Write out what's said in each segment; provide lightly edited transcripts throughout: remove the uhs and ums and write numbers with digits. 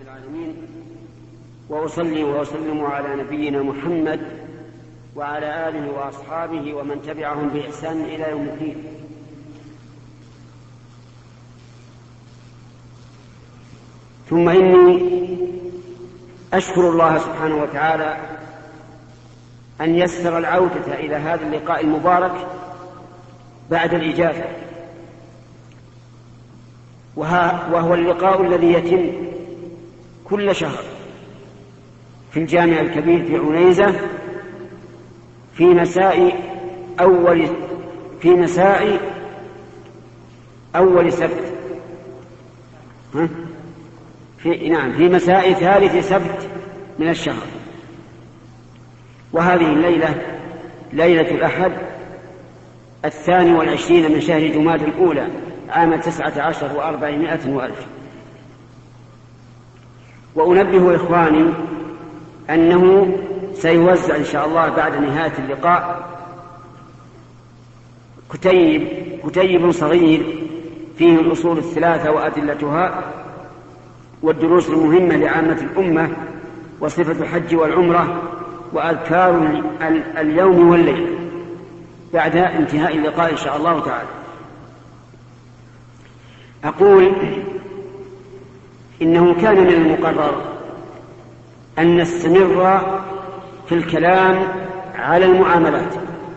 العالمين، وأصلي وأسلم على نبينا محمد وعلى آله وأصحابه ومن تبعهم بإحسان إلى يوم الدين. ثم إني أشكر الله سبحانه وتعالى أن يسر العودة إلى هذا اللقاء المبارك بعد الإجازة، وهو اللقاء الذي يتم كل شهر في الجامع الكبير في عنيزة في مساء أول سبت، في مساء ثالث سبت من الشهر. وهذه الليلة ليلة الأحد 22 من شهر جمادى الأولى عام 19 و400 وألف. وأنبه إخواني أنه سيوزع إن شاء الله بعد نهاية اللقاء كتيب صغير فيه الأصول الثلاثة وأدلتها والدروس المهمة لعامة الأمة وصفة الحج والعمرة وأذكار اليوم والليل بعد انتهاء اللقاء إن شاء الله تعالى. أقول إنه كان من المقرر أن نستمر في الكلام على المعاملات،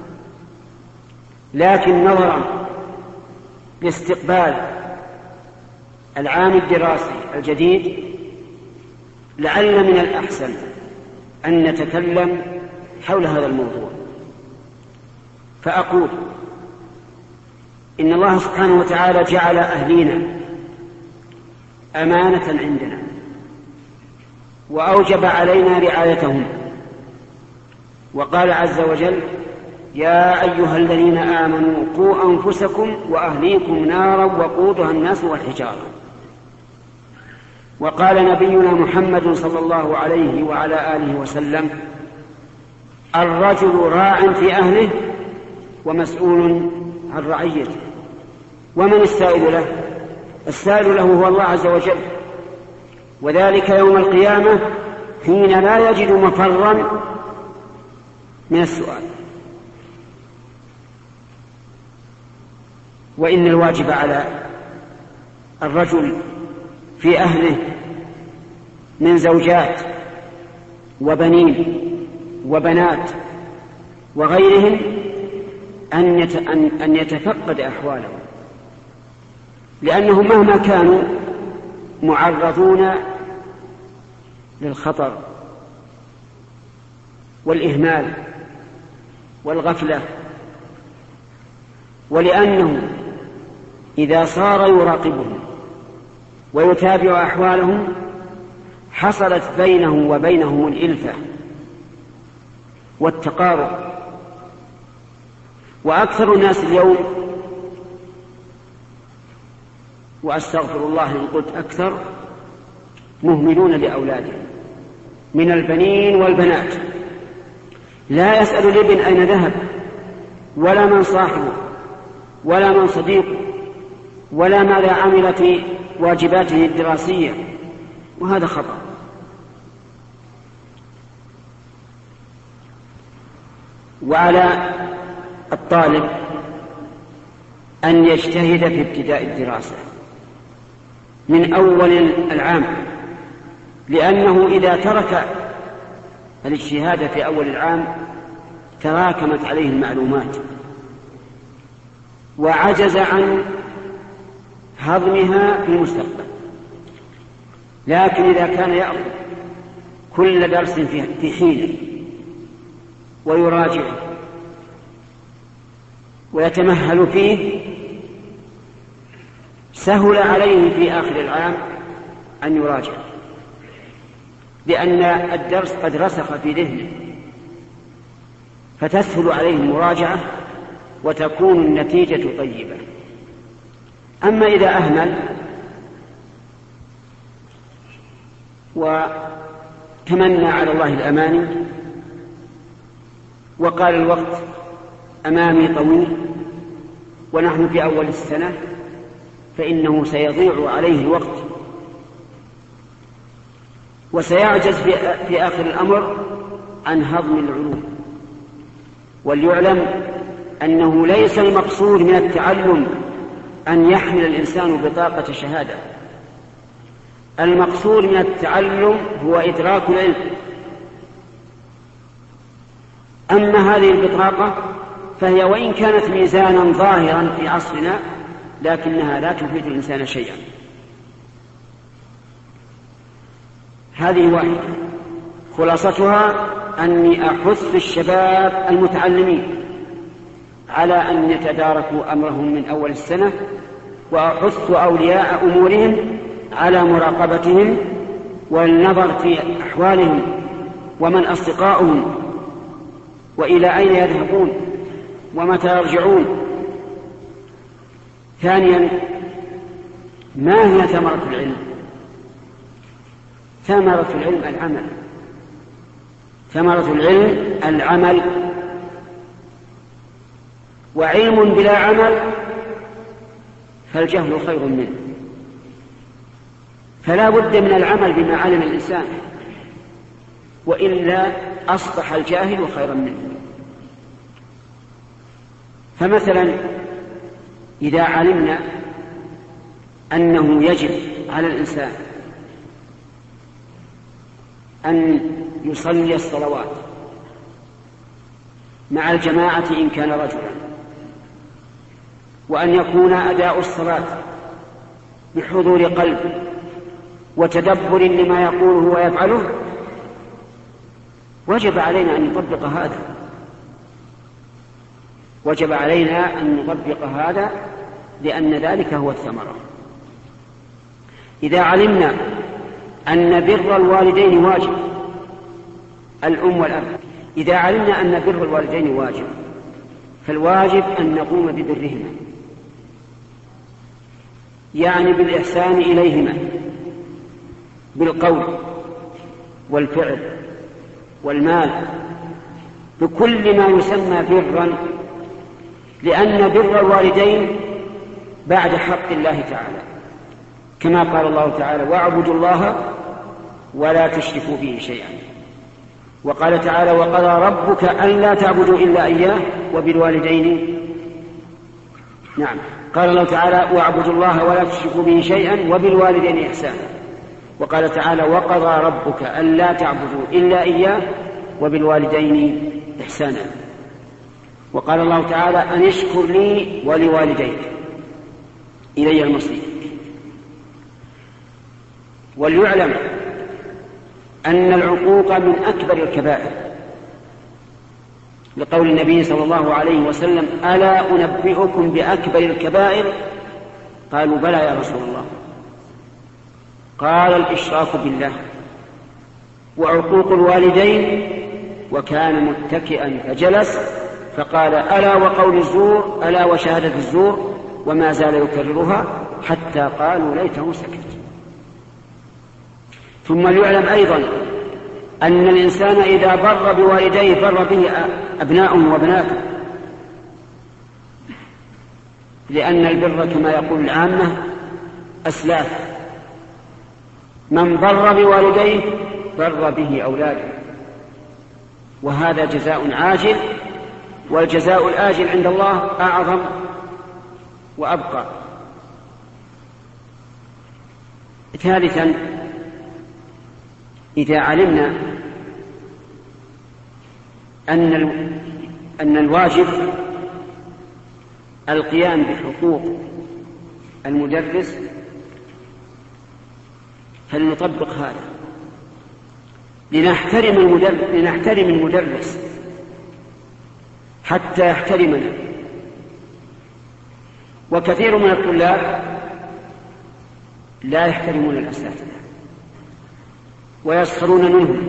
لكن نظرا لاستقبال العام الدراسي الجديد لعل من الأحسن أن نتكلم حول هذا الموضوع. فأقول إن الله سبحانه وتعالى جعل أهلينا أمانة عندنا وأوجب علينا رعايتهم، وقال عز وجل: يا أيها الذين آمنوا قوا أنفسكم وأهليكم نارا وقودها الناس والحجارة. وقال نبينا محمد صلى الله عليه وعلى آله وسلم: الرجل راع في أهله ومسؤول عن رعيته. ومن السائل له؟ السائل له هو الله عز وجل، وذلك يوم القيامة حين لا يجد مفرا من السؤال. وإن الواجب على الرجل في أهله من زوجات وبنين وبنات وغيرهم أن يتفقد أحوالهم، لأنهم مهما كانوا معرضون للخطر والإهمال والغفلة، ولأنه إذا صار يراقبهم ويتابع أحوالهم حصلت بينهم وبينهم الإلفة والتقارب. وأكثر الناس اليوم، وأستغفر الله إن قلت أكثر، مهملون لأولادهم من البنين والبنات، لا يسأل الابن أين ذهب ولا من صاحبه ولا من صديقه ولا ماذا عمل في واجباته الدراسية، وهذا خطأ. وعلى الطالب أن يجتهد في ابتداء الدراسة من أول العام، لأنه إذا ترك الاجتهاد في أول العام تراكمت عليه المعلومات وعجز عن هضمها في المستقبل. لكن إذا كان يأخذ كل درس في حين ويراجعه ويتمهل فيه سهل عليه في آخر العام أن يراجع، لأن الدرس قد رسخ في ذهنه، فتسهل عليه المراجعة وتكون النتيجة طيبة. أما إذا أهمل وتمنى على الله الأماني وقال الوقت أمامي طويل ونحن في أول السنة، فإنه سيضيع عليه الوقت وسيعجز في آخر الأمر عن هضم العلوم. وليعلم أنه ليس المقصود من التعلم أن يحمل الإنسان بطاقة شهادة. المقصود من التعلم هو إدراك العلم. أما هذه البطاقة فهي وإن كانت ميزانا ظاهرا في عصرنا لكنها لا تفيد الإنسان شيئا. هذه واحدة خلاصتها أني أحث الشباب المتعلمين على أن يتداركوا أمرهم من أول السنة، وأحث أولياء أمورهم على مراقبتهم والنظر في أحوالهم ومن أصدقاؤهم وإلى أين يذهبون ومتى يرجعون. ثانيا، ما هي ثمرة العلم؟ ثمرة العلم العمل. ثمرة العلم العمل، وعلم بلا عمل فالجهل خير منه. فلا بد من العمل بما علم الإنسان، وإلا أصبح الجاهل خيرا منه. فمثلا إذا علمنا أنه يجب على الإنسان أن يصلي الصلوات مع الجماعة إن كان رجلا، وأن يكون أداء الصلاة بحضور قلب وتدبر لما يقوله ويفعله، وجب علينا أن نطبق هذا. وجب علينا أن نطبق هذا لأن ذلك هو الثمرة. إذا علمنا أن بر الوالدين واجب، الأم والأب، إذا علمنا أن بر الوالدين واجب فالواجب أن نقوم ببرهما، يعني بالإحسان إليهما بالقول والفعل والمال، بكل ما يسمى برا، لأن بر الوالدين بعد حق الله تعالى، كما قال الله تعالى: واعبدوا الله ولا تشركوا به شيئا. وقال تعالى: وقضى ربك ألا تعبدوا إلا إياه وبالوالدين. نعم، قال الله تعالى: واعبدوا الله ولا تشركوا به شيئا وبالوالدين إحسانا. وقال تعالى: وقضى ربك ألا تعبدوا إلا إياه وبالوالدين إحسانا. وقال الله تعالى: أن اشكر لي ولوالديك إلي المصير. وليعلم أن العقوق من أكبر الكبائر، لقول النبي صلى الله عليه وسلم: ألا أنبئكم بأكبر الكبائر؟ قالوا: بلى يا رسول الله. قال: الإشراك بالله وعقوق الوالدين. وكان متكئا فجلس فقال: ألا وقول الزور، ألا وشهادة الزور، وما زال يكررها حتى قالوا ليته سكت. ثم ليعلم أيضا أن الإنسان إذا بر بوالديه بر به أبناؤه وبناته، لأن البر كما يقول العامة أسلاف. من بر بوالديه بر به أولاده، وهذا جزاء عاجل، والجزاء الآجل عند الله أعظم وأبقى. ثالثا، إذا علمنا أن الواجب القيام بحقوق المدرس فلنطبق هذا، لنحترم المدرس حتى يحترمنا. وكثير من الطلاب لا يحترمون الأساتذة ويسخرون منهم،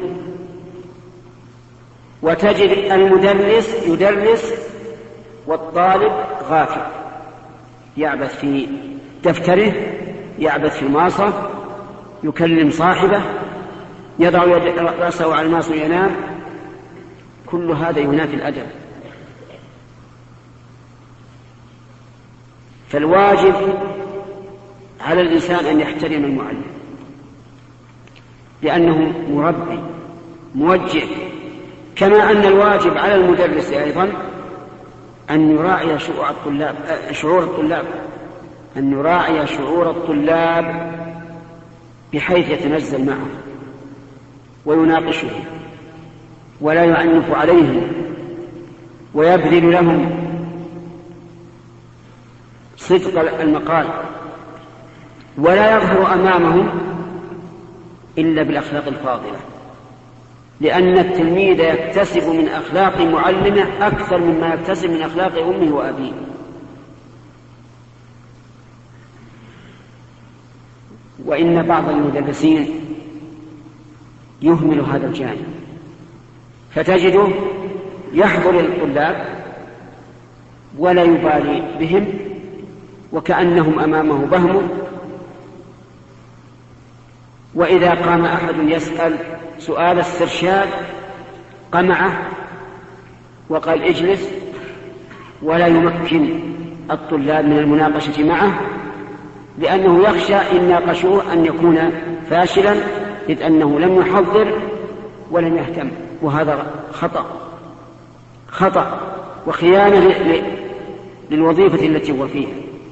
وتجد المدرس يدرس والطالب غافل، يعبث في دفتره، يعبث في الماصة، يكلم صاحبه، يضع رأسه على الماصة وينام. كل هذا ينافي الأدب. فالواجب على الإنسان أن يحترم المعلم. لأنه مربي موجه، كما أن الواجب على المدرس أيضا أن يراعي شعور الطلاب، أن يراعي شعور الطلاب بحيث يتنزل معهم ويناقشهم ولا يعنف عليهم، ويبذل لهم صدق المقال، ولا يظهر أمامهم إلا بالأخلاق الفاضلة، لأن التلميذ يكتسب من أخلاق معلمه أكثر مما يكتسب من أخلاق أمه وأبيه. وإن بعض المدرسين يهمل هذا الجانب، فتجده يحضر الطلاب ولا يبالي بهم وكأنهم أمامه بهم، وإذا قام أحد يسأل سؤال استرشاد قمعه وقال اجلس، ولا يمكن الطلاب من المناقشة معه، لأنه يخشى إن ناقشوه أن يكون فاشلا، إذ أنه لم يحضر ولم يهتم، وهذا خطأ وخيانة للوظيفة التي هو فيها.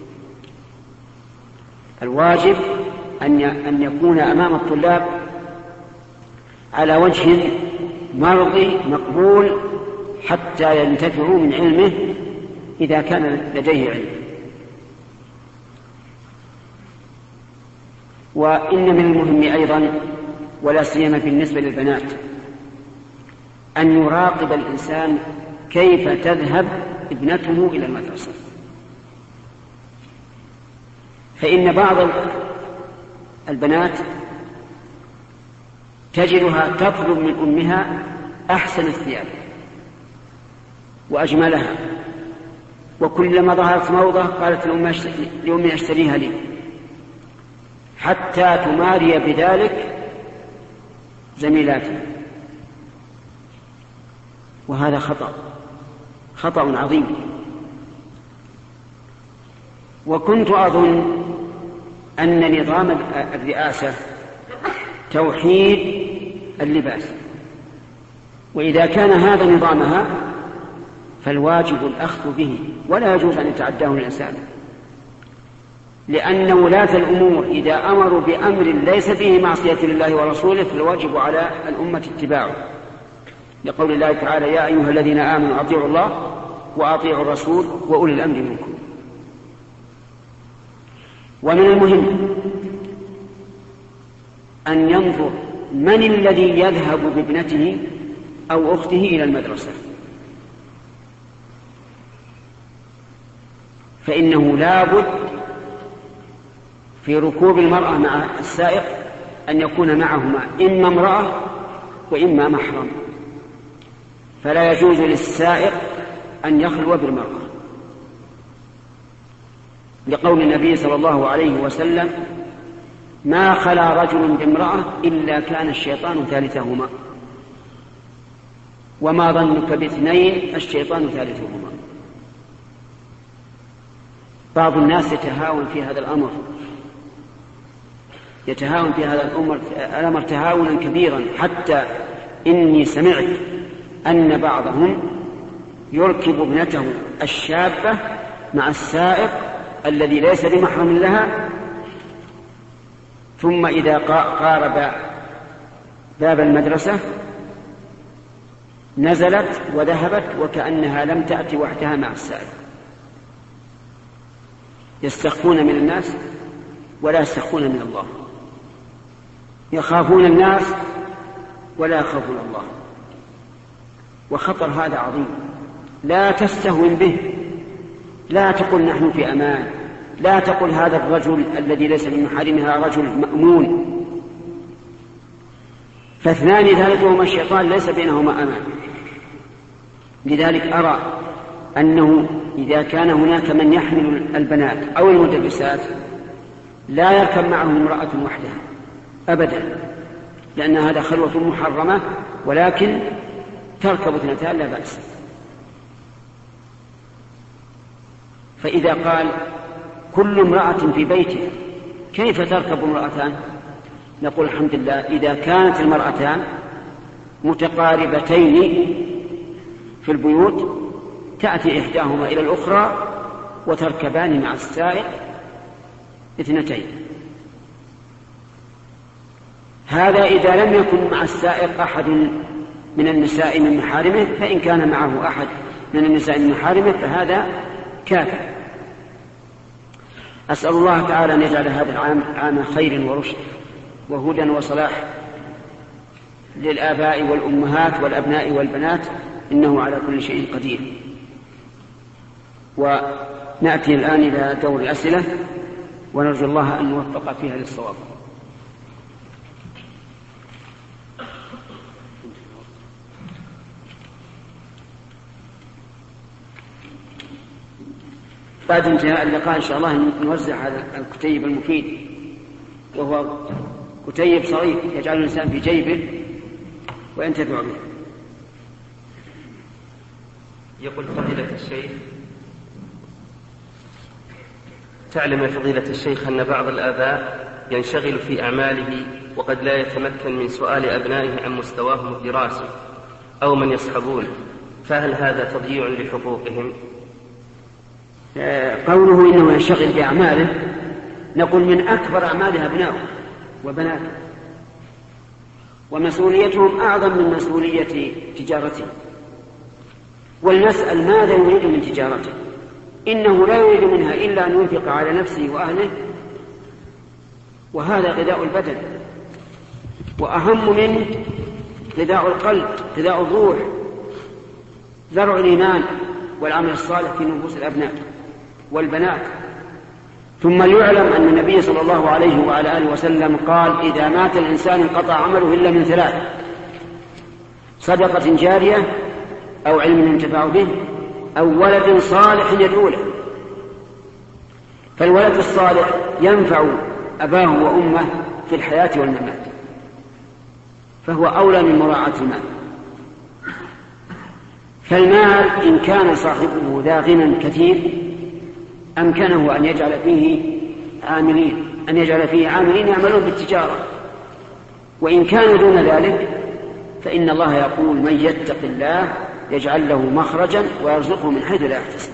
الواجب أن يكون أمام الطلاب على وجه مرضي مقبول حتى ينتفعوا من علمه إذا كان لديه علم. وإن من المهم أيضا، ولا سيما بالنسبة للبنات، أن يراقب الإنسان كيف تذهب ابنته إلى المدرسة، فإن بعض البنات تجدها تطلب من أمها أحسن الثياب وأجملها، وكلما ظهرت موضة قالت لأمي اشتريها لي، حتى تماري بذلك زميلاتها، وهذا خطأ عظيم. وكنت أظن أن نظام الرئاسة توحيد اللباس، وإذا كان هذا نظامها فالواجب الأخذ به ولا يجوز أن يتعداه الإنسان، لأن ولاة الأمور إذا أمروا بأمر ليس فيه معصية لله ورسوله فالواجب على الأمة اتباعه، لقول الله تعالى: يا أيها الذين آمنوا أطيعوا الله وأطيعوا الرسول وأولي الأمر منكم. ومن المهم أن ينظر من الذي يذهب بابنته أو أخته إلى المدرسة، فإنه لا بد في ركوب المرأة مع السائق أن يكون معهما إما امرأة وإما محرم، فلا يجوز للسائق أن يخلو بالمرأة، لقول النبي صلى الله عليه وسلم: ما خلا رجل بامرأة إلا كان الشيطان ثالثهما، وما ظنك باثنين الشيطان ثالثهما. بعض الناس يتهاون في هذا الأمر، الأمر تهاونا كبيرا، حتى إني سمعت أن بعضهم يركب ابنته الشابة مع السائق الذي ليس بمحرم لها، ثم إذا قارب باب المدرسة نزلت وذهبت وكأنها لم تأتي وحدها مع السائق. يستخفون من الناس ولا يستخفون من الله، يخافون الناس ولا يخافون الله، وخطر هذا عظيم. لا تستهون به، لا تقل نحن في أمان، لا تقل هذا الرجل الذي ليس من محارمها رجل مأمون، فاثنان ثالثهما الشيطان ليس بينهما أمان. لذلك أرى أنه إذا كان هناك من يحمل البنات أو المدرسات لا يركب معهم امرأة وحدها أبدا، لأن هذا خلوة محرمة، ولكن تركب اثنتان لا بأس. فإذا قال كل امرأة في بيته كيف تركب امرأتان؟ نقول الحمد لله إذا كانت المرأتان متقاربتين في البيوت تأتي إحداهما إلى الأخرى وتركبان مع السائق اثنتين. هذا إذا لم يكن مع السائق أحد من النساء من محارمه، فإن كان معه أحد من النساء من محارمه فهذا كافٍ. أسأل الله تعالى أن يجعل هذا العام عام خير ورشد وهدى وصلاح للآباء والأمهات والأبناء والبنات، إنه على كل شيء قدير. ونأتي الآن إلى دور الأسئلة، ونرجو الله أن نوفق فيها للصواب. بعد انتهاء اللقاء إن شاء الله نوزع هذا الكتيب المفيد، وهو كتيب صغير يجعل الإنسان في جيبه وينتفع به. يقول فضيلة الشيخ: تعلم يا فضيلة الشيخ أن بعض الآباء ينشغل في أعماله وقد لا يتمكن من سؤال أبنائه عن مستواهم الدراسي أو من يصحبون، فهل هذا تضييع لحقوقهم؟ قوله إنه ينشغل بأعماله، نقول من أكبر أعمال أبنائه وبناته، ومسؤوليتهم أعظم من مسؤولية تجارته. ولنسأل ماذا يريد من تجارته؟ إنه لا يريد منها إلا أن ينفق على نفسه وأهله، وهذا غذاء البدن، وأهم منه غذاء القلب، غذاء الروح، زرع الإيمان والعمل الصالح في نفوس الأبناء والبنات. ثم ليعلم أن النبي صلى الله عليه وعلى آله وسلم قال: إذا مات الإنسان انقطع عمله إلا من ثلاث: صدقة جارية، أو علم ينتفع به، أو ولد صالح يدعو له. فالولد الصالح ينفع أباه وأمه في الحياة والممات، فهو أولى من مراعاة المال. فالمال إن كان صاحبه ذا غنى كثير أمكنه أن يجعل فيه عاملين يعملون بالتجارة، وإن كان دون ذلك فإن الله يقول: من يتق الله يجعل له مخرجا ويرزقه من حيث لا يحتسب.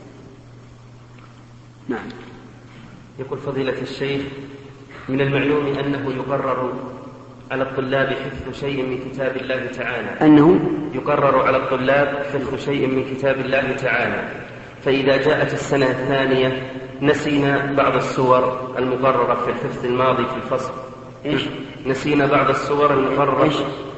نعم. يقول فضيلة الشيخ: من المعلوم أنه يقرر على الطلاب حفظ شيء من كتاب الله تعالى، أنه يقرر على الطلاب حفظ شيء من كتاب الله تعالى، فإذا جاءت السنة الثانية نسينا بعض السور المقررة في الحفظ الماضي في الفصل. نسينا بعض السور المقررة.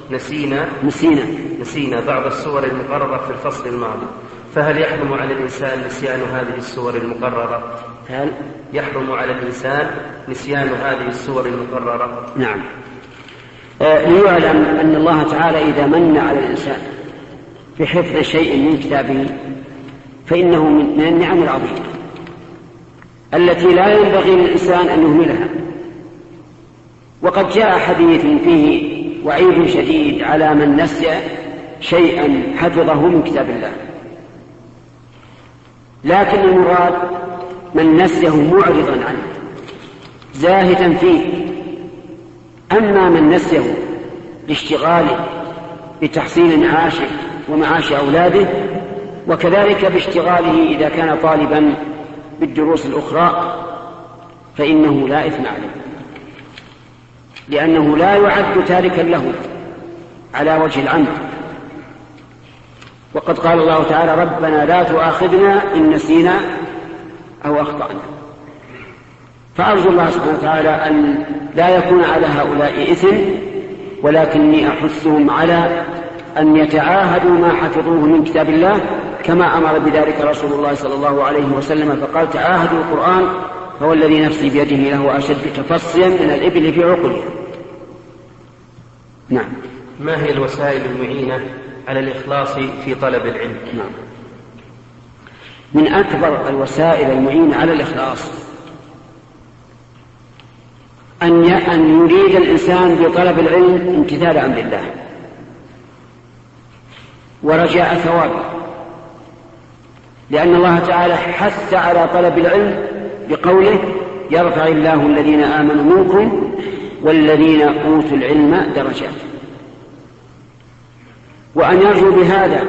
نسينا بعض السور المقررة في الفصل الماضي، فهل يحرم على الإنسان نسيان هذه السور المقررة؟ هل يحرم على الإنسان نسيان هذه السور المقررة؟ نعم. ليعلم أن الله تعالى إذا من على الإنسان بحفظ شيء من كتابه فإنه من النعم العظيمة التي لا ينبغي للإنسان أن يهملها. وقد جاء حديث فيه وعيد شديد على من نسي شيئا حفظه من كتاب الله، لكن المراد من نسيه معرضا عنه زاهدا فيه. أما من نسيه لاشتغاله بتحصيل معاشه ومعاش أولاده، وكذلك باشتغاله إذا كان طالبا بالدروس الأخرى، فإنه لا إثم عليه، لأنه لا يعد تاركا له على وجه العمد. وقد قال الله تعالى: ربنا لا تؤاخذنا إن نسينا أو أخطأنا. فأرجو الله سبحانه وتعالى أن لا يكون على هؤلاء إثم، ولكني أحثهم على أن يتعاهدوا ما حفظوه من كتاب الله، كما أمر بذلك رسول الله صلى الله عليه وسلم فقال: تعاهدوا القرآن فهو الذي نفسي بيده له أشد تفصيا من الإبل في عقلها. نعم. ما هي الوسائل المعينة على الإخلاص في طلب العلم؟ نعم. من أكبر الوسائل المعينة على الإخلاص أن يريد الإنسان بطلب العلم امتثال أمر الله ورجاء ثوابه، لأن الله تعالى حث على طلب العلم بقوله: يرفع الله الذين آمنوا منكم والذين أوتوا العلم درجات. وأن يرجو بهذا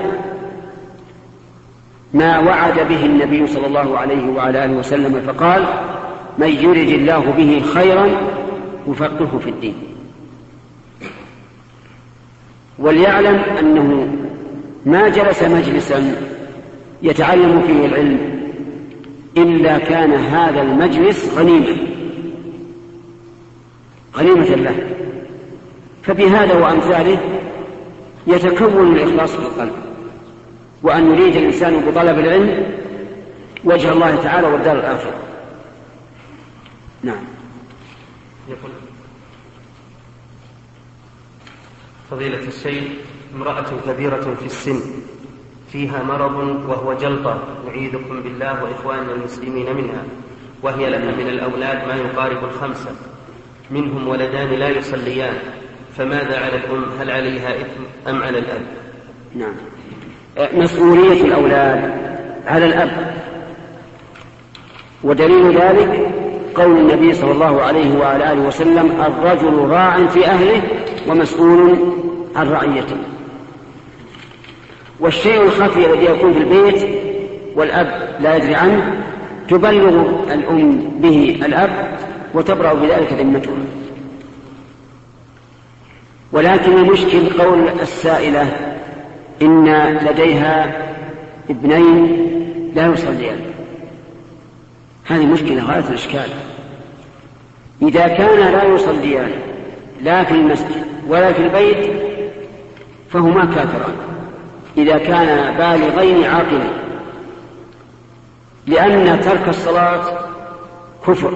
ما وعد به النبي صلى الله عليه وعلى آله وسلم فقال: من يرد الله به خيرا يفقهه في الدين. وليعلم أنه ما جلس مجلسا يتعلم فيه العلم إلا كان هذا المجلس غنيمة له. فبهذا وأمثاله يتكون الإخلاص في القلب، وأن يريد الإنسان بطلب العلم وجه الله تعالى والدار الآخرة. نعم. يقول فضيلة الشيخ: امرأة كبيرة في السن فيها مرض وهو جلطة، نعيذكم بالله وإخواننا المسلمين منها، وهي لها من الأولاد ما يقارب 5، منهم ولدان لا يصليان، فماذا على الأم؟ هل عليها إثم أم على الأب؟ نعم، مسؤولية الأولاد على الأب، ودليل ذلك قول النبي صلى الله عليه وعلى آله وسلم: الرجل راع في أهله ومسؤول عن رعيته. والشيء الخفي الذي يكون في البيت والأب لا يدري عنه تبلغ الأم به الأب وتبرأ بذلك ذمته. ولكن المشكل قول السائلة إن لديها ابنين لا يصليان، هذه مشكلة غاية الإشكال. إذا كان لا يصليان لا في المسجد ولا في البيت فهما كافران إذا كان بالغين عاقلين، لأن ترك الصلاة كفر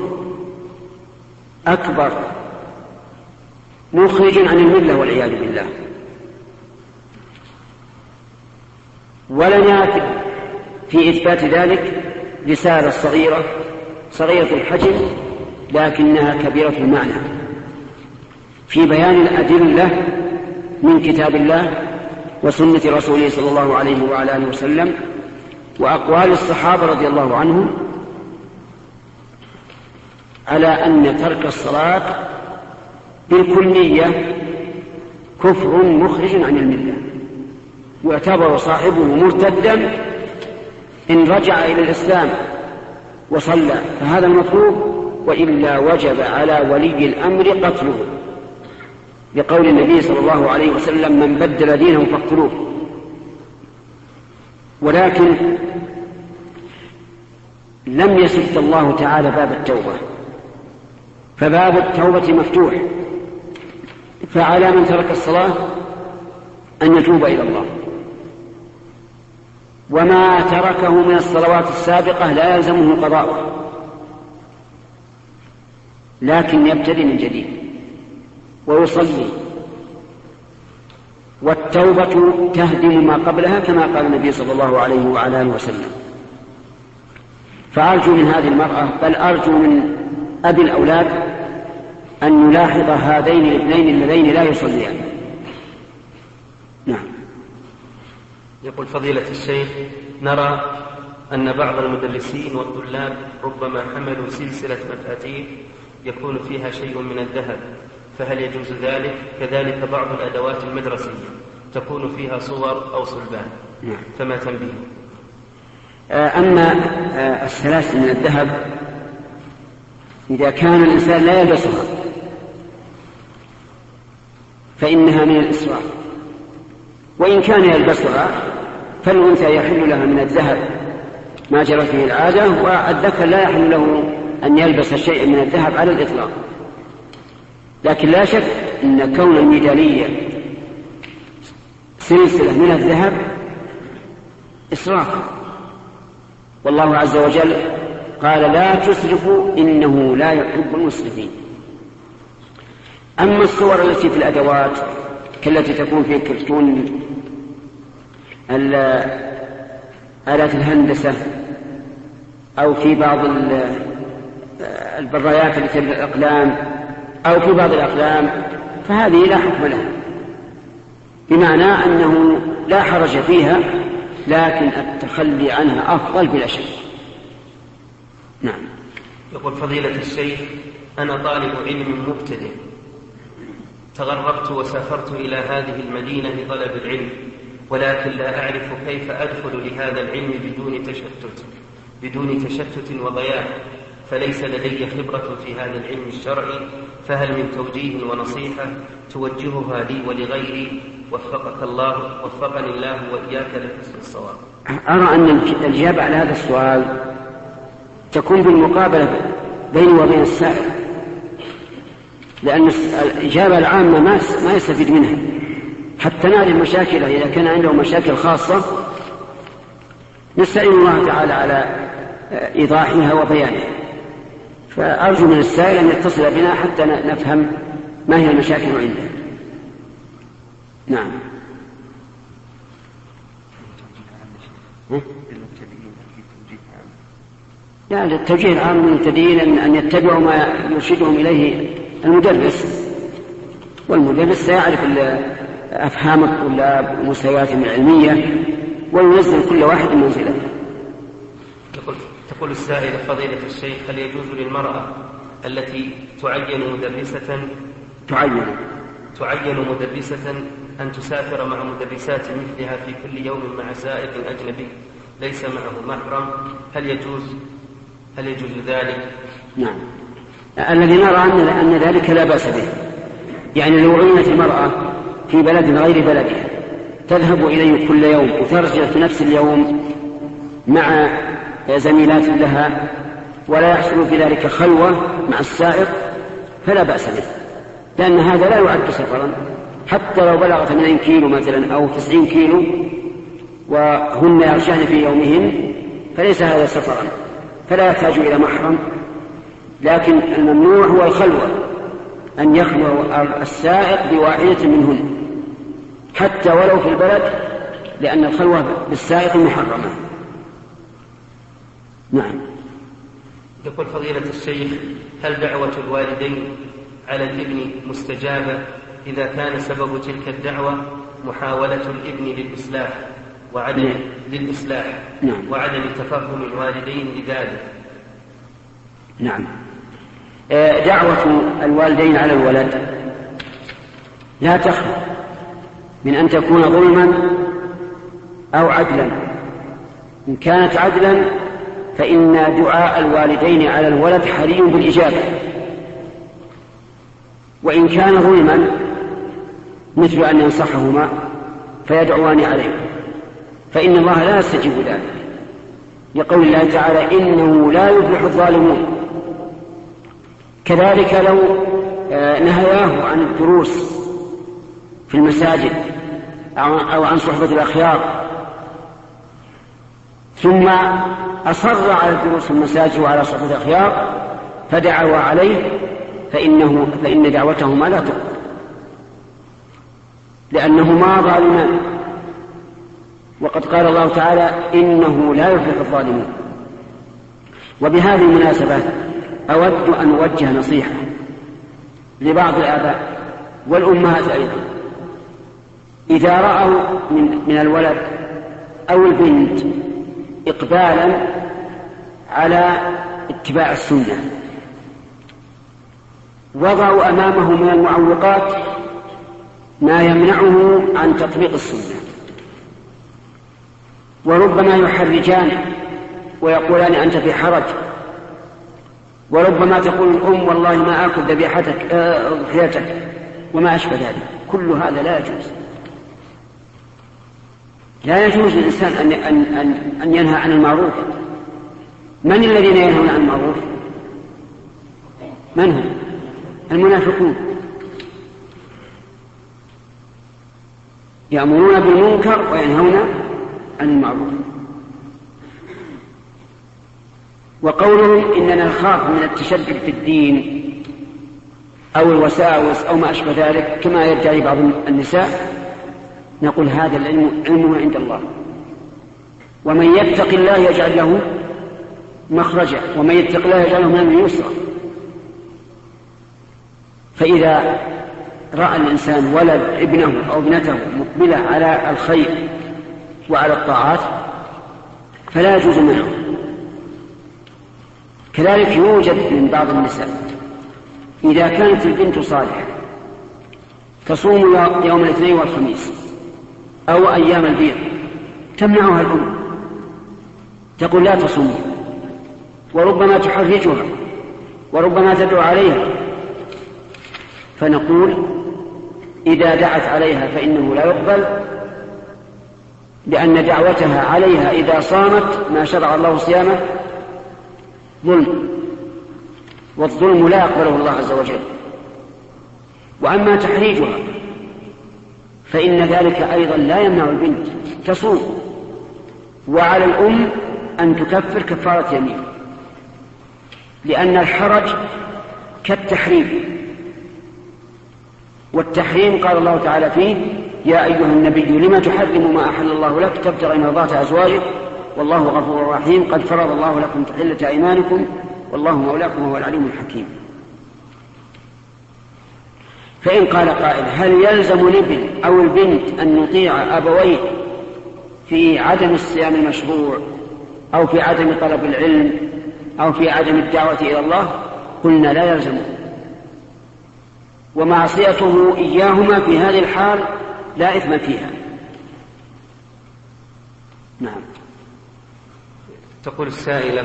أكبر مخرج عن الملة والعياذ بالله. ولنا في إثبات ذلك رسالة صغيرة الحجم لكنها كبيرة المعنى في بيان الأدلة من كتاب الله وسنة رسوله صلى الله عليه وعلى آله وسلم وأقوال الصحابة رضي الله عنهم على أن ترك الصلاة بالكلية كفر مخرج عن الملة، يعتبر صاحبه مرتدا إن رجع إلى الإسلام وصلى، فهذا المطلوب، وإلا وجب على ولي الأمر قتله، بقول النبي صلى الله عليه وسلم: من بدل دينه فاقتلوه. ولكن لم يسد الله تعالى باب التوبة، فباب التوبة مفتوح، فعلى من ترك الصلاة أن يتوب إلى الله، وما تركه من الصلوات السابقة لا يلزمه قضاؤه، لكن يبتدي من جديد ويصلي، والتوبة تهدم ما قبلها كما قال النبي صلى الله عليه وعلى آله وسلم. فأرجو من هذه المرأة، بل أرجو من أبي الأولاد، أن يلاحظ هذين الابنين اللذين لا يصليان. نعم. يقول فضيلة الشيخ: نرى أن بعض المدرسين والطلاب ربما حملوا سلسلة مفاتيح يكون فيها شيء من الذهب، فهل يجوز ذلك؟ كذلك بعض الأدوات المدرسية تكون فيها صور أو صلبان، فما تنبيه؟ أما السلاسل من الذهب إذا كان الإنسان لا يلبسها فإنها من الإسراف، وإن كان يلبسها فالأنثى يحل لها من الذهب ما جرت به العادة، والذكر لا يحل له أن يلبس شيئا من الذهب على الإطلاق. لكن لا شك أن كون الميدالية سلسلة من الذهب إسراف، والله عز وجل قال: لا تسرفوا إنه لا يحب المسرفين. أما الصور التي في الأدوات كالتي تكون في كرتون آلات الهندسة أو في بعض البرايات التي الأقلام أو في بعض الأقلام، فهذه لا حكم لها، بمعنى أنه لا حرج فيها، لكن التخلي عنها أفضل بلا شك. نعم. يقول فضيلة الشيخ: أنا طالب علم مبتدئ تغربت وسافرت إلى هذه المدينة لطلب العلم، ولكن لا أعرف كيف أدخل لهذا العلم بدون تشتت وضياع، فليس لدي خبرة في هذا العلم الشرعي، فهل من توجيه ونصيحة توجهها لي ولغيري؟ وفقني الله وإياك لحسن الصواب. أرى أن الإجابة على هذا السؤال تكون بالمقابلة بيني وبين السائل، لأن الإجابة العامة ما يستفيد منها، حتى نعرف مشاكله. إذا كان عنده مشاكل خاصة نستعين الله تعالى على إيضاحها وبيانها، فأرجو من السائل أن يتصل بنا حتى نفهم ما هي المشاكل عنده. نعم. يعني التوجيه العام من المبتدئين أن يتبعوا ما يرشدهم إليه المدرس، والمدرس سيعرف أفهام الطلاب ومستوياتهم العلمية وينزل كل واحد منزله. تقول السائلة: فضيلة الشيخ، هل يجوز للمرأة التي تعين مدرسة أن تسافر مع مدرسات مثلها في كل يوم مع سائق أجنبي ليس معه محرم؟ هل يجوز ذلك؟ نعم، الذي نرى أن ذلك لا بأس به. يعني لو عينت المرأة في بلد غير بلدها تذهب إليه كل يوم وترجع في نفس اليوم مع زميلات لها ولا يحصل في ذلك خلوة مع السائق فلا بأس به، لأن هذا لا يعد سفرا، حتى لو بلغ 80 كيلو مثلا أو 90 كيلو وهن يرجعن في يومهن فليس هذا سفرا، فلا يحتاج إلى محرم. لكن الممنوع هو الخلوة، أن يخلو السائق بواحدة منهن حتى ولو في البلد، لأن الخلوة بالسائق محرمة. نعم. يقول فضيلة الشيخ: هل دعوة الوالدين على الابن مستجابة إذا كان سبب تلك الدعوة محاولة الابن للإصلاح وعدم تفهم الوالدين لذلك؟ نعم. دعوة الوالدين على الولد لا تخلو من أن تكون ظلما أو عدلا. إن كانت عدلا فإن دعاء الوالدين على الولد حري بالإجابة، وإن كان ظلما مثل أن ينصحهما فيدعوان عليه فإن الله لا يستجيب ذلك، لقول الله تعالى: إنه لا يفلح الظالمون. كذلك لو نهياه عن الدروس في المساجد أو عن صحبة الأخيار ثم أصر على الدروس في المساجد وعلى صحبة الأخيار فدعوا عليه فإن دعوتهما لا تقبل، لأنهما ظالمان، وقد قال الله تعالى: إنه لا يفلح الظالمون. وبهذه المناسبة أود أن أوجه نصيحة لبعض الآباء والأمهات أيضا: إذا رأوا من الولد أو البنت إقبالا على اتباع السنة وضعوا أمامه من المعوقات ما يمنعه عن تطبيق السنة، وربما يحرجان ويقولان: أنت في حرج، وربما تقول الأم: والله ما آكل ذبيحتك ضحيتك، وما أشبه ذلك. كل هذا لا يجوز. لا يجوز للإنسان أن ينهى عن المعروف. من الذين ينهون عن المعروف؟ من هم؟ المنافقون. يأمرون بالمنكر وينهون عن المعروف. وقولهم إننا نخاف من التشدد في الدين أو الوساوس أو ما أشبه ذلك كما يدعي بعض النساء، نقول: هذا العلم علمه عند الله، ومن يتق الله يجعل له مخرجا ومن يتق الله يجعل له من أمره يسرا. فإذا رأى الإنسان ولد ابنه أو ابنته مقبلة على الخير وعلى الطاعات فلا يجوز منه. كذلك يوجد من بعض النساء إذا كانت البنت صالحة تصوم يوم الاثنين والخميس أو أيام البيض، تمنعها الأم، تقول لا تصومي، وربما تحرجها وربما تدعو عليها، فنقول إذا دعت عليها فإنه لا يقبل، لأن دعوتها عليها إذا صامت ما شرع الله صيامه ظلم، والظلم لا يقبله الله عز وجل. وأما تحريجها فإن ذلك أيضا لا يمنع البنت تصوم، وعلى الأم أن تكفر كفارة يمين، لأن الحرج كالتحريم، والتحريم قال الله تعالى فيه يا أيها النبي لما تحرم ما أحل الله لك تبتغي مرضات أزواجك والله غفور رحيم قد فرض الله لكم تحلة أيمانكم والله مولاكم وهو العليم الحكيم. فإن قال قائل هل يلزم الابن أو البنت أن يطيع أبويه في عدم الصيام المشروع أو في عدم طلب العلم أو في عدم الدعوة إلى الله؟ قلنا لا يلزم، ومعصيته إياهما في هذه الحال لا إثم فيها. نعم. تقول السائلة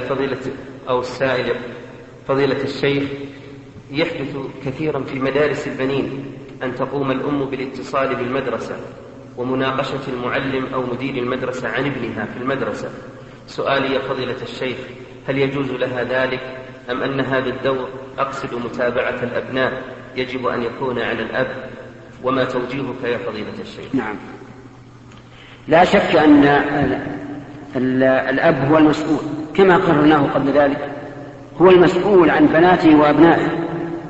فضيلة الشيخ، يحدث كثيرا في مدارس البنين أن تقوم الأم بالاتصال بالمدرسة ومناقشة المعلم أو مدير المدرسة عن ابنها في المدرسة. سؤالي يا فضيلة الشيخ، هل يجوز لها ذلك أم أن هذا الدور أقصد متابعة الأبناء يجب أن يكون على الأب؟ وما توجيهك يا فضيلة الشيخ؟ نعم، لا شك أن الأب هو المسؤول كما قررناه قبل ذلك، هو المسؤول عن بناته وأبنائه،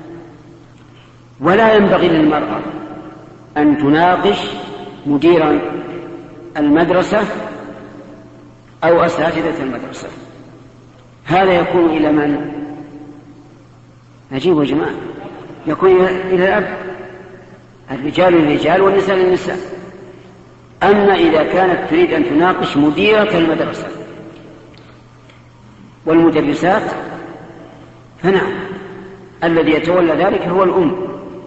ولا ينبغي للمرأة أن تناقش مدير المدرسة أو أساتذة المدرسة. هذا يكون إلى من؟ نجيب يا جماعة، يكون إلى الأب، الرجال للرجال والنساء للنساء. أما إذا كانت تريد أن تناقش مديرة المدرسة والمدرسات فنعم، الذي يتولى ذلك هو الأم.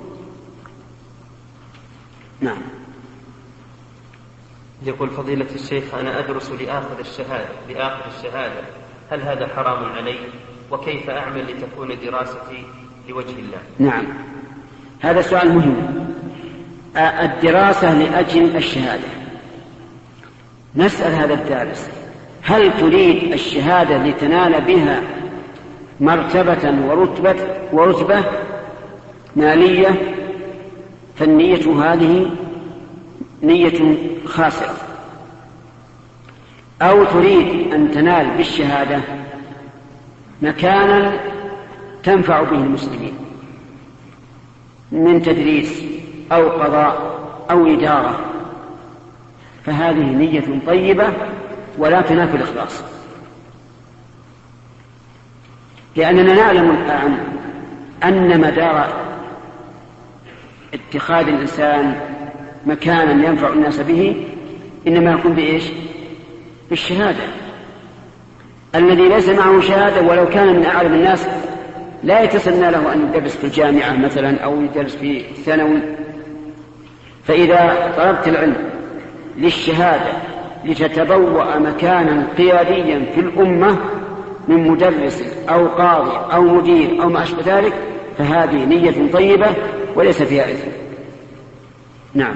نعم. يقول فضيلة الشيخ أنا أدرس لآخذ الشهادة، هل هذا حرام علي؟ وكيف أعمل لتكون دراستي لوجه الله؟ نعم، هذا سؤال مهم. الدراسة لأجل الشهادة، نسأل هذا الدارس هل تريد الشهادة لتنال بها مرتبة ورتبة مالية؟ فالنية هذه نية خاسرة. أو تريد أن تنال بالشهادة مكانا تنفع به المسلمين من تدريس أو قضاء أو إدارة، فهذه نية طيبة ولا تنافي الإخلاص، لأننا نعلم الآن أن مدار اتخاذ الإنسان مكانا ينفع الناس به إنما يكون بإيش؟ بالشهادة. الذي ليس معه شهادة ولو كان من أعلم الناس لا يتسنى له أن يدرس في الجامعة مثلا أو يدرس في الثانوي. فإذا طلبت العلم للشهادة لتتبوأ مكانا قياديا في الأمة من مدرس أو قاضي أو مدير أو ما أشبه ذلك فهذه نية طيبة وليس فيها إثم. نعم.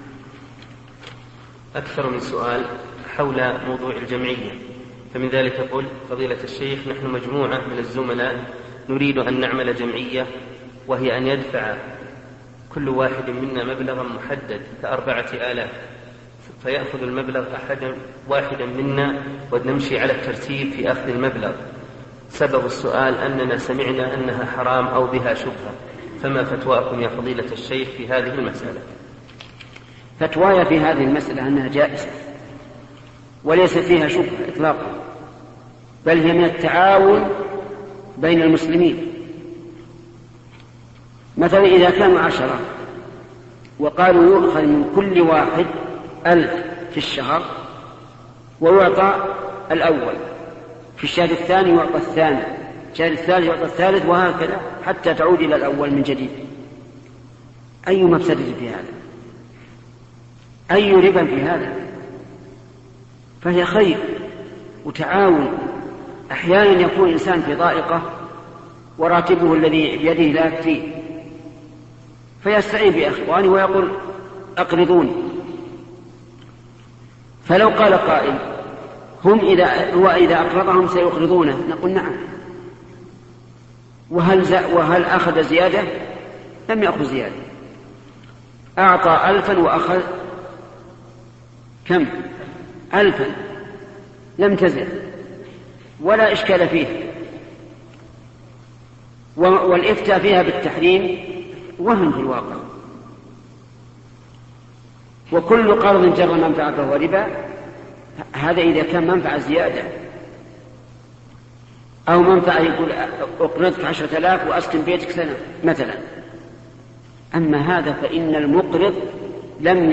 أكثر من سؤال حول موضوع الجمعية، فمن ذلك يقول فضيلة الشيخ نحن مجموعة من الزملاء نريد أن نعمل جمعية، وهي أن يدفع كل واحد منا مبلغا محدد ك4,000، فيأخذ المبلغ واحدا منا ونمشي على الترتيب في أخذ المبلغ. سبب السؤال أننا سمعنا أنها حرام أو بها شبهة، فما فتواكم يا فضيلة الشيخ في هذه المسألة؟ فتوايا في هذه المسألة أنها جائزة وليس فيها شبهة إطلاقا، بل هي من التعاون بين المسلمين. مثلا إذا كانوا 10 وقالوا يؤخذ من كل واحد 1,000 في الشهر ويعطى الأول، في الشهر الثاني يعطى الثاني، الشهر الثالث يعطى الثالث، وهكذا حتى تعود إلى الأول من جديد. أي مفسدة في هذا؟ أي ربا في هذا؟ فهي خير وتعاون. أحيانا يكون إنسان في ضائقة وراتبه الذي بيده لا يكفيه، فيستعين بإخوانه ويقول أقرضوني. فلو قال قائل هو إذا أقرضهم سيقرضونه، نقول نعم. وهل أخذ زيادة؟ لم يأخذ زيادة، أعطى 1000 وأخذ كم؟ 1000، لم تزل ولا إشكال فيه. والإفتاء فيها بالتحريم وهم في الواقع. وكل قرض جر منفعة فهو ربا، هذا إذا كان منفعة زيادة أو منفعة يقول أقرضك 10,000 وأسكن بيتك سنة مثلا. أما هذا فإن المقرض لم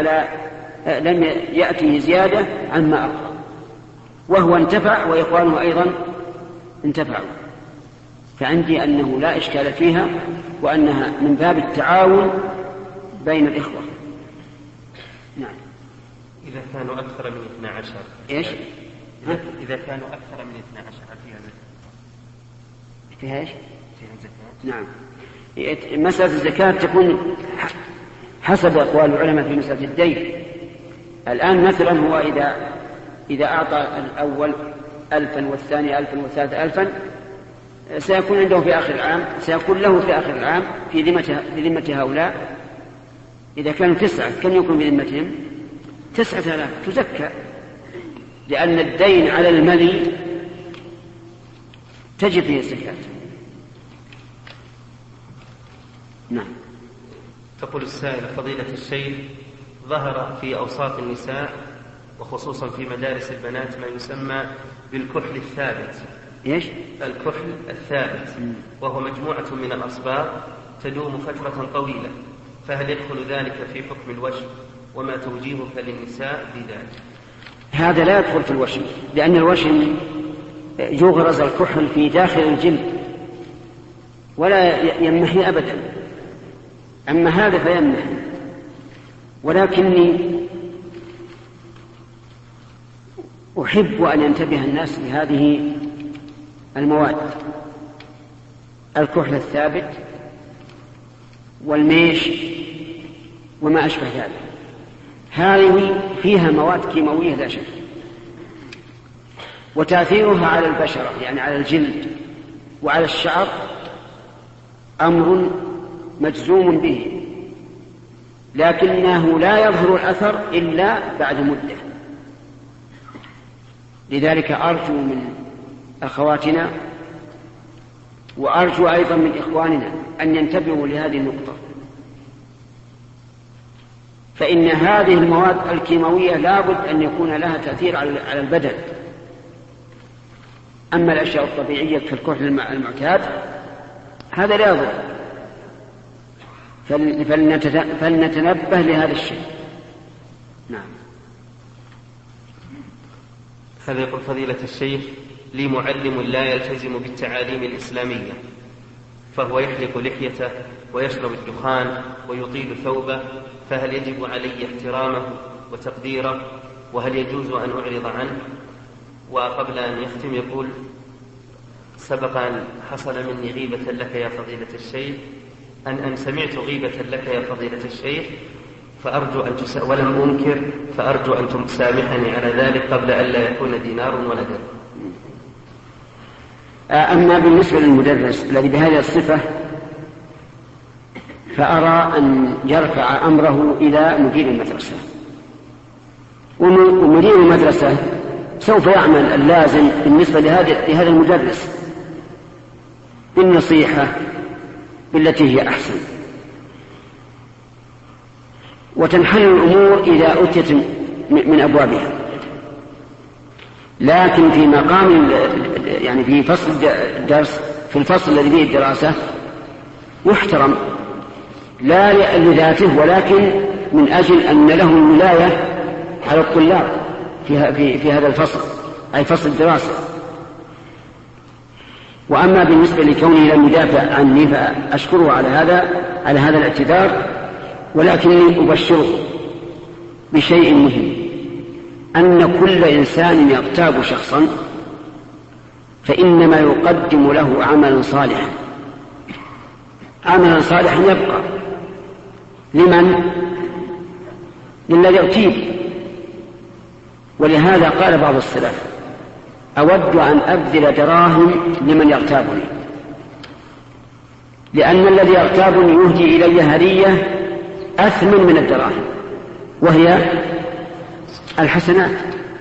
يأتيه زيادة عما أقرض، وهو انتفع وإخوانه أيضا انتفعوا. فعندي أنه لا إشكال فيها، وأنها من باب التعاون بين الإخوة. نعم. إذا كانوا أكثر من 12. إيش؟ إذا كانوا أكثر من 12 فيها زكاة. فيها إيش؟ فيها زكاة. نعم. مسألة الزكاة تكون حسب أقوال العلماء في مسألة الدين. الآن مثلا هو إذا أعطى الأول 1000 والثاني 1000 والثالث 1000، سيكون عنده في آخر العام، سيكون له في آخر العام في ذمة هؤلاء. إذا كانوا 9 كم يكون في ذمتهم؟ 9000 تزكى، لأن الدين على الملي تجب فيه الزكاة. نعم. تقول السائل: فضيلة الشيخ، ظهر في أوساط النساء وخصوصا في مدارس البنات ما يسمى بالكحل الثابت. إيش؟ الكحل الثابت، وهو مجموعة من الأصباغ تدوم فترة طويلة، فهل يدخل ذلك في حكم الوشم؟ وما توجيهك للنساء بذلك؟ هذا لا يدخل في الوشم، لأن الوشم يغرز الكحل في داخل الجلد ولا يمحي أبدا. أما هذا فيمحي. ولكني أحب أن ينتبه الناس لهذه المواد: الكحل الثابت والميش وما أشبه ذلك. هذه فيها مواد كيماوية لا شك، وتأثيرها على البشرة يعني على الجلد وعلى الشعر أمر مجزوم به، لكنه لا يظهر الأثر إلا بعد مدة. لذلك أرجو من أخواتنا وأرجو أيضا من إخواننا أن ينتبهوا لهذه النقطة، فإن هذه المواد الكيماوية لابد أن يكون لها تأثير على البدن. أما الأشياء الطبيعية كالكحل المعتاد هذا لا يضر، فلنتنبه لهذا الشيء. نعم. هذا يقول: فضيلة الشيخ، لي معلم لا يلتزم بالتعاليم الإسلامية، فهو يحلق لحيته ويشرب الدخان ويطيل ثوبه، فهل يجب علي احترامه وتقديره؟ وهل يجوز أن أعرض عنه؟ وقبل أن يختم يقول: سبق أن حصل مني غيبة لك يا فضيلة الشيخ، أن سمعت غيبة لك يا فضيلة الشيخ، فأرجو أن ولم أنكر، فأرجو أن تسامحني على ذلك قبل أن لا يكون دينار ولا درهم. أما بالنسبة للمدرس الذي بهذه الصفة فأرى أن يرفع أمره إلى مدير المدرسة، ومدير المدرسة سوف يعمل اللازم بالنسبة لهذا المدرس بالنصيحة بالتي هي أحسن، وتنحل الأمور إذا أتيت من أبوابها. لكن في مقام يعني في فصل الدرس، في الفصل الذي فيه الدراسة، يحترم لا لذاته ولكن من أجل أن له الولاية على الطلاب في هذا الفصل، أي فصل الدراسة. وأما بالنسبة لكونه لم يدافع عني فأشكره على هذا الاعتذار، ولكني أبشره بشيء مهم، أن كل إنسان يغتاب شخصا فإنما يقدم له عملا صالحا، عملا صالحا يبقى لمن؟ للذي اغتيب. ولهذا قال بعض السلف: أود أن أبذل دراهم لمن يغتابني، لأن الذي يغتابني يهدي إلي هدية أثمن من الدراهم، وهي الحسنات.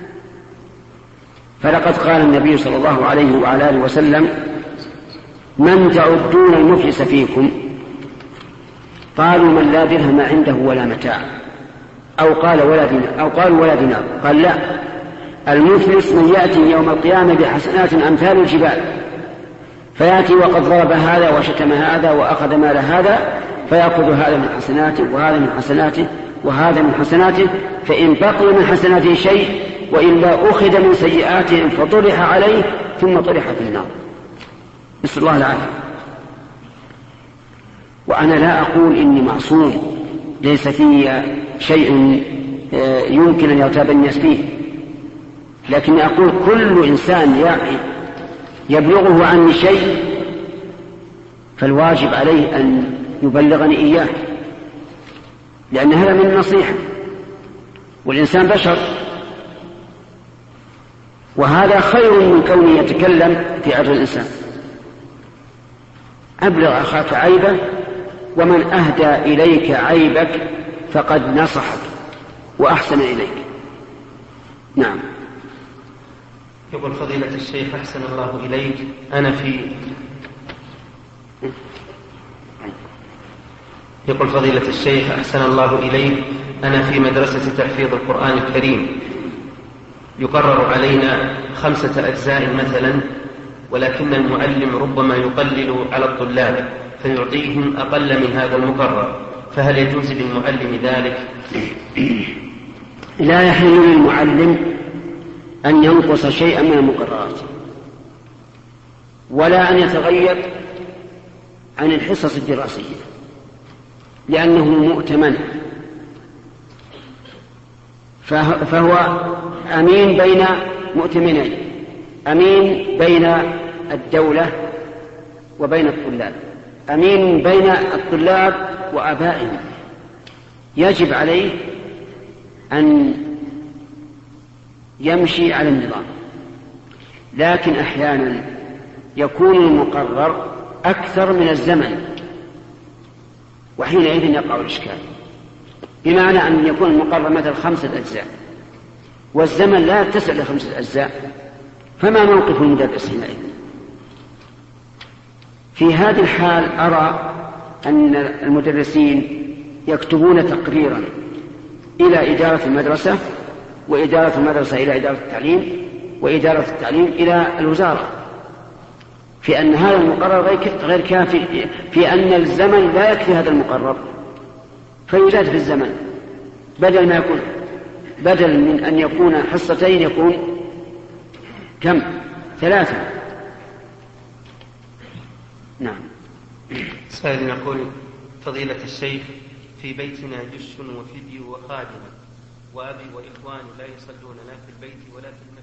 فلقد قال النبي صلى الله عليه وعلى آله وسلم: من تعدون المفلس فيكم؟ قالوا: من لا درهم عنده ولا متاع، أو قالوا ولا دينار. قال: لا، المفلس من يأتي يوم القيامة بحسنات أمثال الجبال، فيأتي وقد ضرب هذا وشتم هذا وأخذ مال هذا، فيأخذ هذا من حسناته وهذا من حسناته وهذا من حسناته، فإن بقي من حسناته شيء وإلا أخذ من سيئاتهم فطرح عليه ثم طرح في النار، نسأل الله العافية. وأنا لا أقول إني معصوم ليس في شيء يمكن أن يغتاب الناس فيه، لكن أقول كل إنسان يبلغه عني شيء فالواجب عليه أن يبلغني إياه، لأن هذا من النصيحة، والإنسان بشر، وهذا خير من كونه يتكلم في عرض الإنسان. أبلغ أخاك عيبه، ومن أهدى إليك عيبك فقد نصحك وأحسن إليك. نعم. يقول فضيلة الشيخ أحسن الله إليك، يقول فضيلة الشيخ أحسن الله إليك، أنا في مدرسة تحفيظ القرآن الكريم، يقرر علينا 5 أجزاء مثلا، ولكن المعلم ربما يقلل على الطلاب فيعطيهم أقل من هذا المقرر، فهل يجوز للمعلم ذلك؟ لا يحل للمعلم أن ينقص شيئا من المقررات، ولا أن يتغير عن الحصص الدراسية، لأنه مؤتمن، فهو أمين بين مؤتمنين، أمين بين الدولة وبين الطلاب، أمين بين الطلاب وآبائهم. يجب عليه أن يمشي على النظام، لكن أحيانا يكون المقرر أكثر من الزمن، وحينئذ يقع الإشكال، بمعنى أن يكون المقرر مثل 5 أجزاء والزمن لا يتسع ل5 أجزاء، فما موقف المدرس حينئذ؟ في هذه الحال أرى أن المدرسين يكتبون تقريرا إلى إدارة المدرسة، وإدارة المدرسة إلى إدارة التعليم، وإدارة التعليم إلى الوزارة، في أن هذا المقرر غير كافي، في أن الزمن لا يكفي هذا المقرر، فيزاد في الزمن، بدل من أن يكون حصتين يكون كم؟ 3. نعم. سائل يقول فضيلة الشيخ، في بيتنا جش وفدي وخادم، وأبي وإخواني لا يصلون لا في البيت ولا في المسجد.